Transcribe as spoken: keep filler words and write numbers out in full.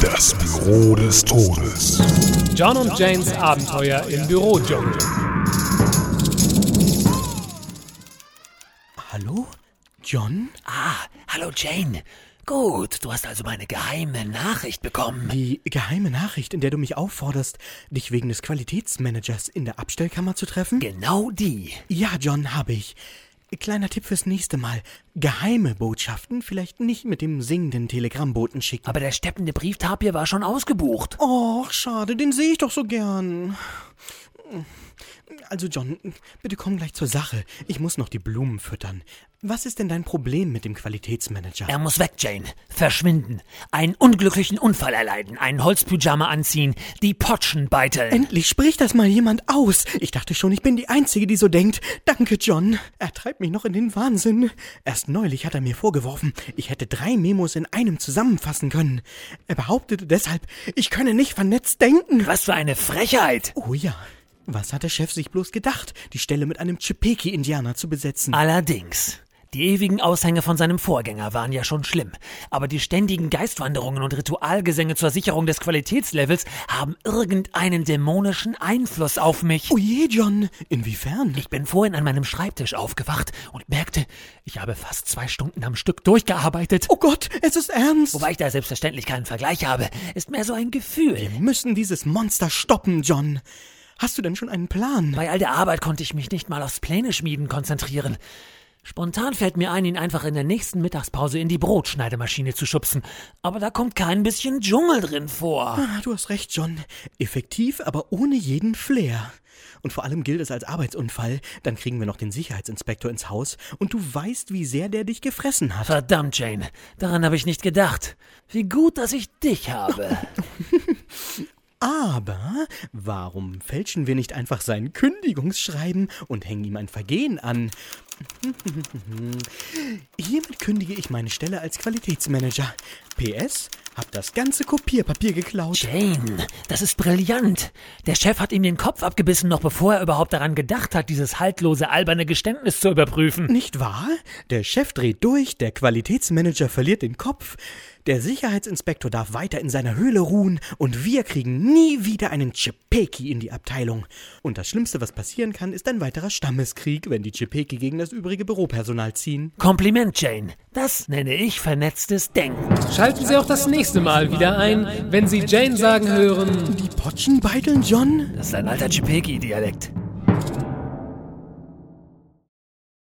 Das Büro des Todes. John und Janes Abenteuer im Bürodschungel. Hallo? John? Ah, hallo Jane. Gut, du hast also meine geheime Nachricht bekommen. Die geheime Nachricht, in der du mich aufforderst, dich wegen des Qualitätsmanagers in der Abstellkammer zu treffen? Genau die. Ja, John, habe ich. Kleiner Tipp fürs nächste Mal. Geheime Botschaften vielleicht nicht mit dem singenden Telegrammboten schicken. Aber der steppende Brieftapir war schon ausgebucht. Och, schade, den sehe ich doch so gern. Also John, bitte komm gleich zur Sache. Ich muss noch die Blumen füttern. Was ist denn dein Problem mit dem Qualitätsmanager? Er muss weg, Jane. Verschwinden. Einen unglücklichen Unfall erleiden. Einen Holzpyjama anziehen. Die Potschen beiteln. Endlich spricht das mal jemand aus. Ich dachte schon, ich bin die Einzige, die so denkt. Danke, John. Er treibt mich noch in den Wahnsinn. Erst neulich hat er mir vorgeworfen, ich hätte drei Memos in einem zusammenfassen können. Er behauptete deshalb, ich könne nicht vernetzt denken. Was für eine Frechheit. Oh ja. Was hat der Chef sich bloß gedacht, die Stelle mit einem Chipeki-Indianer zu besetzen? Allerdings. Die ewigen Aushänge von seinem Vorgänger waren ja schon schlimm, aber die ständigen Geistwanderungen und Ritualgesänge zur Sicherung des Qualitätslevels haben irgendeinen dämonischen Einfluss auf mich. Oh je, John, inwiefern? Ich bin vorhin an meinem Schreibtisch aufgewacht und merkte, ich habe fast zwei Stunden am Stück durchgearbeitet. Oh Gott, es ist ernst. Wobei ich da selbstverständlich keinen Vergleich habe, ist mehr so ein Gefühl. Wir müssen dieses Monster stoppen, John. Hast du denn schon einen Plan? Bei all der Arbeit konnte ich mich nicht mal aufs Pläne-Schmieden konzentrieren. Spontan fällt mir ein, ihn einfach in der nächsten Mittagspause in die Brotschneidemaschine zu schubsen. Aber da kommt kein bisschen Dschungel drin vor. Ah, du hast recht, John. Effektiv, aber ohne jeden Flair. Und vor allem gilt es als Arbeitsunfall. Dann kriegen wir noch den Sicherheitsinspektor ins Haus. Und du weißt, wie sehr der dich gefressen hat. Verdammt, Jane. Daran habe ich nicht gedacht. Wie gut, dass ich dich habe. Aber warum fälschen wir nicht einfach sein Kündigungsschreiben und hängen ihm ein Vergehen an? Hiermit kündige ich meine Stelle als Qualitätsmanager. P S, hab das ganze Kopierpapier geklaut. Jane, das ist brillant. Der Chef hat ihm den Kopf abgebissen, noch bevor er überhaupt daran gedacht hat, dieses haltlose, alberne Geständnis zu überprüfen. Nicht wahr? Der Chef dreht durch, der Qualitätsmanager verliert den Kopf, der Sicherheitsinspektor darf weiter in seiner Höhle ruhen und wir kriegen nie wieder einen Chipeki in die Abteilung. Und das Schlimmste, was passieren kann, ist ein weiterer Stammeskrieg, wenn die Chipeki gegen das übrige Büropersonal ziehen. Kompliment, Jane. Das nenne ich vernetztes Denken. Schalten Sie auch das nächste Mal wieder ein, wenn Sie Jane sagen hören: Die Potschen beiteln, John? Das ist ein alter Chipeki-Dialekt.